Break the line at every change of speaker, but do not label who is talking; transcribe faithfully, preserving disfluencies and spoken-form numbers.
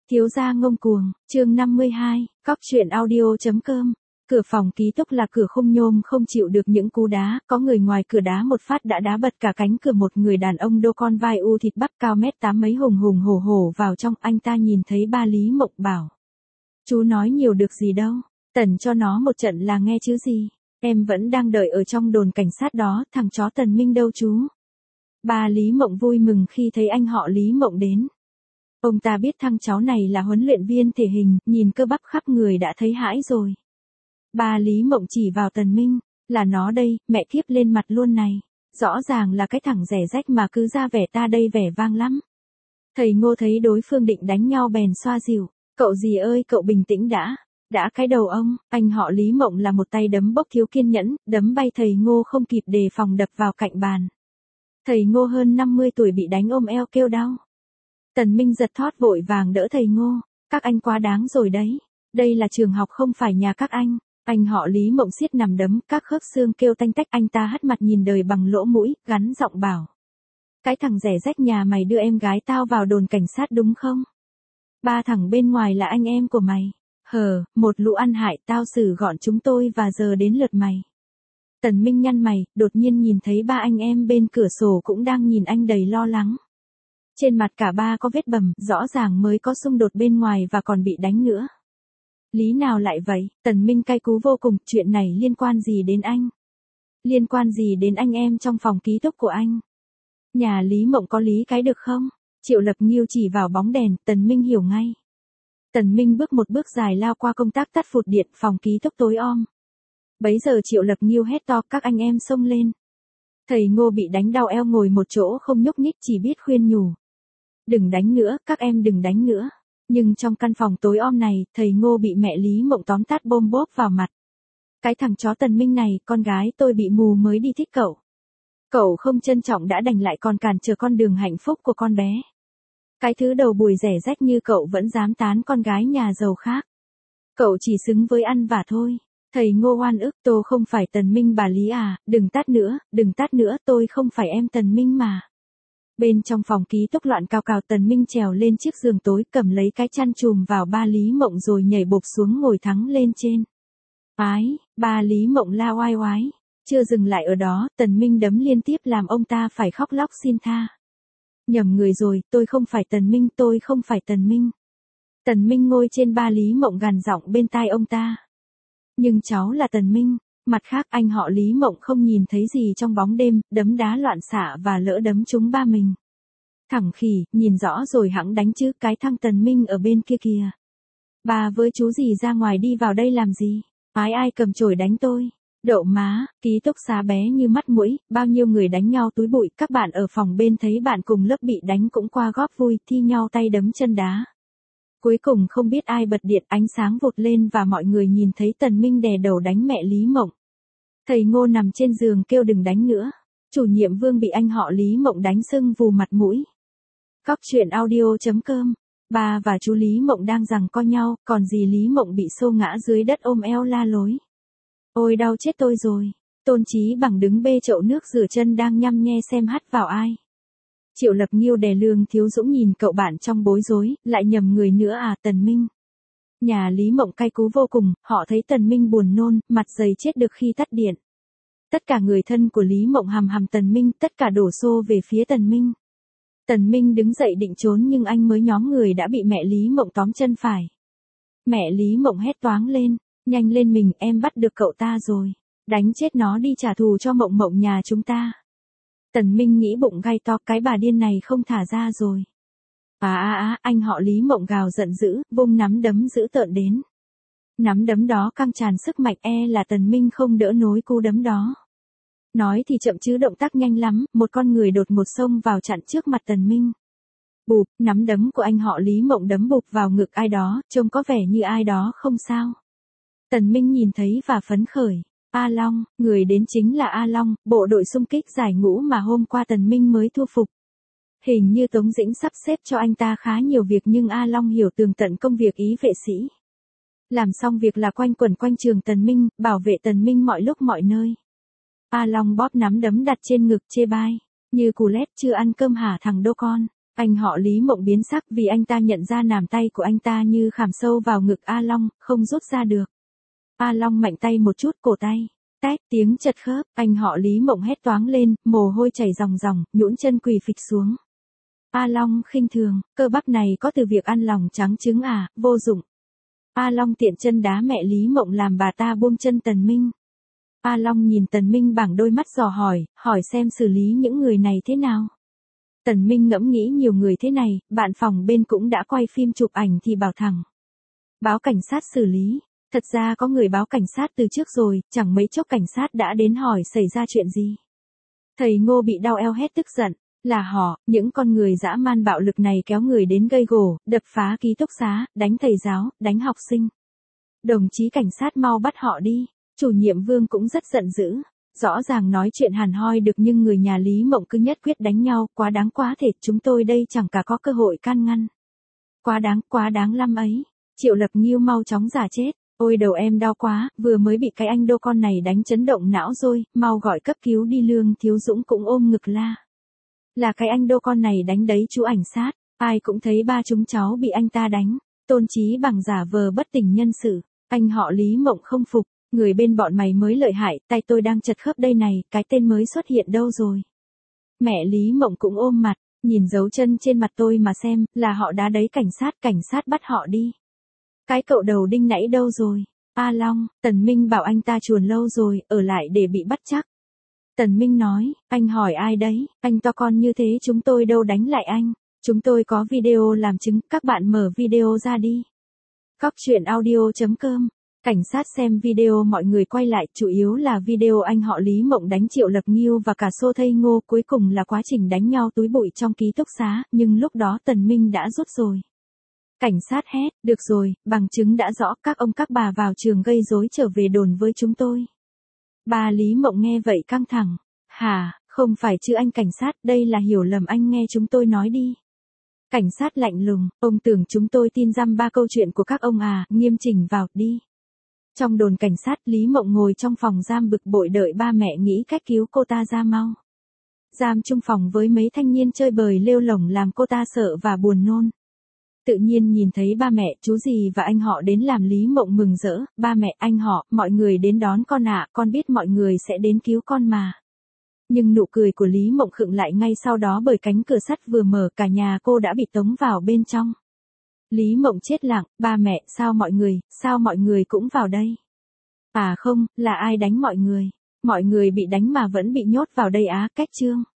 Thiếu gia ngông cuồng, chương năm mươi hai, cóc truyện audio.com. Cửa phòng ký túc là cửa khung nhôm không chịu được những cú đá, có người ngoài cửa đá một phát đã đá bật cả cánh cửa. Một người đàn ông đô con vai u thịt bắp cao mét tám mấy hùng hùng hổ hổ vào trong. Anh ta nhìn thấy ba Lý Mộng bảo: chú nói nhiều được gì đâu, tần cho nó một trận là nghe chứ gì, em vẫn đang đợi ở trong đồn cảnh sát đó, thằng chó Tần Minh đâu chú. Ba Lý Mộng vui mừng khi thấy anh họ Lý Mộng đến. Ông ta biết thằng cháu này là huấn luyện viên thể hình, nhìn cơ bắp khắp người đã thấy hãi rồi. Ba Lý Mộng chỉ vào Tần Minh: là nó đây, mẹ kiếp lên mặt luôn này. Rõ ràng là cái thằng rẻ rách mà cứ ra vẻ ta đây vẻ vang lắm. Thầy Ngô thấy đối phương định đánh nhau bèn xoa dịu: cậu gì ơi, cậu bình tĩnh đã. Đã cái đầu ông. Anh họ Lý Mộng là một tay đấm bốc thiếu kiên nhẫn, đấm bay thầy Ngô không kịp đề phòng đập vào cạnh bàn. Thầy Ngô hơn năm mươi tuổi bị đánh ôm eo kêu đau. Tần Minh giật thót vội vàng đỡ thầy Ngô: các anh quá đáng rồi đấy. Đây là trường học không phải nhà các anh. Anh họ Lý Mộng siết nằm đấm, các khớp xương kêu tanh tách. Anh ta hất mặt nhìn đời bằng lỗ mũi, gắn giọng bảo: cái thằng rẻ rách nhà mày đưa em gái tao vào đồn cảnh sát đúng không? Ba thằng bên ngoài là anh em của mày. Hờ, một lũ ăn hại, tao xử gọn chúng tôi và giờ đến lượt mày. Tần Minh nhăn mày, đột nhiên nhìn thấy ba anh em bên cửa sổ cũng đang nhìn anh đầy lo lắng. Trên mặt cả ba có vết bầm, rõ ràng mới có xung đột bên ngoài và còn bị đánh nữa. Lý nào lại vậy? Tần Minh cay cú vô cùng, chuyện này liên quan gì đến anh? Liên quan gì đến anh em trong phòng ký túc của anh? Nhà Lý Mộng có lý cái được không? Triệu Lập Nghiêu chỉ vào bóng đèn, Tần Minh hiểu ngay. Tần Minh bước một bước dài lao qua công tắc tắt phụt điện, phòng ký túc tối om. Bấy giờ Triệu Lập Nghiêu hét to: các anh em xông lên. Thầy Ngô bị đánh đau eo ngồi một chỗ không nhúc nhích, chỉ biết khuyên nhủ: đừng đánh nữa, các em đừng đánh nữa. Nhưng trong căn phòng tối om này, thầy Ngô bị mẹ Lý Mộng tóm tát bôm bốp vào mặt. Cái thằng chó Tần Minh này, con gái tôi bị mù mới đi thích cậu. Cậu không trân trọng đã đành lại còn cản trở con đường hạnh phúc của con bé. Cái thứ đầu bùi rẻ rách như cậu vẫn dám tán con gái nhà giàu khác. Cậu chỉ xứng với ăn vả thôi. Thầy Ngô oan ức: tôi không phải Tần Minh bà Lý à, đừng tát nữa, đừng tát nữa, tôi không phải em Tần Minh mà. Bên trong phòng ký túc loạn cào cào. Tần Minh trèo lên chiếc giường tối, cầm lấy cái chăn chùm vào ba Lý Mộng rồi nhảy bộp xuống ngồi thắng lên trên. Ái, ba Lý Mộng la oai oái. Chưa dừng lại ở đó, Tần Minh đấm liên tiếp làm ông ta phải khóc lóc xin tha. Nhầm người rồi, tôi không phải Tần Minh, tôi không phải Tần Minh. Tần Minh ngồi trên ba Lý Mộng gằn giọng bên tai ông ta: nhưng cháu là Tần Minh. Mặt khác, anh họ Lý Mộng không nhìn thấy gì trong bóng đêm, đấm đá loạn xạ và lỡ đấm trúng ba mình. Thằng khỉ, nhìn rõ rồi hẵng đánh chứ, cái thằng Tần Minh ở bên kia kìa. Bà với chú gì ra ngoài đi vào đây làm gì? Ái ai cầm chổi đánh tôi? Đậu má, ký túc xá bé như mắt mũi, bao nhiêu người đánh nhau túi bụi. Các bạn ở phòng bên thấy bạn cùng lớp bị đánh cũng qua góp vui, thi nhau tay đấm chân đá. Cuối cùng không biết ai bật điện, ánh sáng vụt lên và mọi người nhìn thấy Tần Minh đè đầu đánh mẹ Lý Mộng. Thầy Ngô nằm trên giường kêu đừng đánh nữa. Chủ nhiệm Vương bị anh họ Lý Mộng đánh sưng vù mặt mũi. Cóc truyện audio.com. Ba và chú Lý Mộng đang giằng co nhau, còn dì Lý Mộng bị xô ngã dưới đất ôm eo la lối: ôi đau chết tôi rồi. Tôn Chí Bằng đứng bê chậu nước rửa chân đang nhăm nhe xem hắt vào ai. Triệu Lập Nghiêu đè Lương Thiếu Dũng nhìn cậu bạn trong bối rối: lại nhầm người nữa à? Tần Minh. Nhà Lý Mộng cay cú vô cùng, họ thấy Tần Minh buồn nôn, mặt dày chết được khi tắt điện. Tất cả người thân của Lý Mộng hằm hằm Tần Minh, tất cả đổ xô về phía Tần Minh. Tần Minh đứng dậy định trốn nhưng anh mới nhóm người đã bị mẹ Lý Mộng tóm chân phải. Mẹ Lý Mộng hét toáng lên: nhanh lên mình, em bắt được cậu ta rồi. Đánh chết nó đi trả thù cho Mộng Mộng nhà chúng ta. Tần Minh nghĩ bụng gay to, cái bà điên này không thả ra rồi. À à à, anh họ Lý Mộng gào giận dữ, vung nắm đấm dữ tợn đến. Nắm đấm đó căng tràn sức mạnh, e là Tần Minh không đỡ nổi cú đấm đó. Nói thì chậm chứ động tác nhanh lắm, một con người đột ngột xông vào chặn trước mặt Tần Minh. Bụp, nắm đấm của anh họ Lý Mộng đấm bụp vào ngực ai đó, trông có vẻ như ai đó không sao. Tần Minh nhìn thấy và phấn khởi. A Long, người đến chính là A Long, bộ đội xung kích giải ngũ mà hôm qua Tần Minh mới thu phục. Hình như Tống Dĩnh sắp xếp cho anh ta khá nhiều việc nhưng A Long hiểu tường tận công việc ý vệ sĩ. Làm xong việc là quanh quẩn quanh trường Tần Minh, bảo vệ Tần Minh mọi lúc mọi nơi. A Long bóp nắm đấm đặt trên ngực chê bai: như cù lét chưa ăn cơm hả thằng đô con. Anh họ Lý Mộng biến sắc vì anh ta nhận ra nàm tay của anh ta như khảm sâu vào ngực A Long, không rút ra được. A Long mạnh tay một chút cổ tay. Tách tiếng chật khớp, anh họ Lý Mộng hét toáng lên, mồ hôi chảy ròng ròng, nhũn chân quỳ phịch xuống. A Long khinh thường, cơ bắp này có từ việc ăn lòng trắng trứng à, vô dụng. A Long tiện chân đá mẹ Lý Mộng làm bà ta buông chân Tần Minh. A Long nhìn Tần Minh bằng đôi mắt dò hỏi, hỏi xem xử lý những người này thế nào. Tần Minh ngẫm nghĩ nhiều người thế này, bạn phòng bên cũng đã quay phim chụp ảnh thì bảo thẳng. Báo cảnh sát xử lý. Thật ra có người báo cảnh sát từ trước rồi, chẳng mấy chốc cảnh sát đã đến hỏi xảy ra chuyện gì. Thầy Ngô bị đau eo hét tức giận, là họ, những con người dã man bạo lực này kéo người đến gây gổ, đập phá ký túc xá, đánh thầy giáo, đánh học sinh. Đồng chí cảnh sát mau bắt họ đi, chủ nhiệm Vương cũng rất giận dữ. Rõ ràng nói chuyện hàn hoi được nhưng người nhà Lý Mộng cứ nhất quyết đánh nhau, quá đáng quá thể, chúng tôi đây chẳng cả có cơ hội can ngăn. Quá đáng, quá đáng lắm ấy. Triệu Lập Nhiêu mau chóng giả chết. Ôi đầu em đau quá, vừa mới bị cái anh đô con này đánh chấn động não rồi, mau gọi cấp cứu đi. Lương Thiếu Dũng cũng ôm ngực la. Là cái anh đô con này đánh đấy chú ảnh sát, ai cũng thấy ba chúng cháu bị anh ta đánh. Tôn Chí Bằng giả vờ bất tỉnh nhân sự, anh họ Lý Mộng không phục, người bên bọn mày mới lợi hại, tay tôi đang chật khớp đây này, cái tên mới xuất hiện đâu rồi. Mẹ Lý Mộng cũng ôm mặt, nhìn dấu chân trên mặt tôi mà xem, là họ đá đấy cảnh sát, cảnh sát bắt họ đi. Cái cậu đầu đinh nãy đâu rồi? A Long, Tần Minh bảo anh ta chuồn lâu rồi, ở lại để bị bắt chắc. Tần Minh nói, anh hỏi ai đấy, anh to con như thế chúng tôi đâu đánh lại anh. Chúng tôi có video làm chứng, các bạn mở video ra đi. Cóc truyện audio chấm com. Cảnh sát xem video mọi người quay lại, chủ yếu là video anh họ Lý Mộng đánh Triệu Lập Nhiêu và cả Xô Thây Ngô, cuối cùng là quá trình đánh nhau túi bụi trong ký túc xá, nhưng lúc đó Tần Minh đã rút rồi. Cảnh sát hét, được rồi, bằng chứng đã rõ, các ông các bà vào trường gây rối trở về đồn với chúng tôi. Bà Lý Mộng nghe vậy căng thẳng. Hả, không phải chứ anh cảnh sát, đây là hiểu lầm, anh nghe chúng tôi nói đi. Cảnh sát lạnh lùng, ông tưởng chúng tôi tin dăm ba câu chuyện của các ông à, nghiêm chỉnh vào, đi. Trong đồn cảnh sát, Lý Mộng ngồi trong phòng giam bực bội đợi ba mẹ nghĩ cách cứu cô ta ra mau. Giam chung phòng với mấy thanh niên chơi bời lêu lổng làm cô ta sợ và buồn nôn. Tự nhiên nhìn thấy ba mẹ, chú dì và anh họ đến làm Lý Mộng mừng rỡ, ba mẹ, anh họ, mọi người đến đón con ạ, con biết mọi người sẽ đến cứu con mà. Nhưng nụ cười của Lý Mộng khựng lại ngay sau đó bởi cánh cửa sắt vừa mở, cả nhà cô đã bị tống vào bên trong. Lý Mộng chết lặng, ba mẹ, sao mọi người, sao mọi người cũng vào đây? À không, là ai đánh mọi người? Mọi người bị đánh mà vẫn bị nhốt vào đây á, cách chương.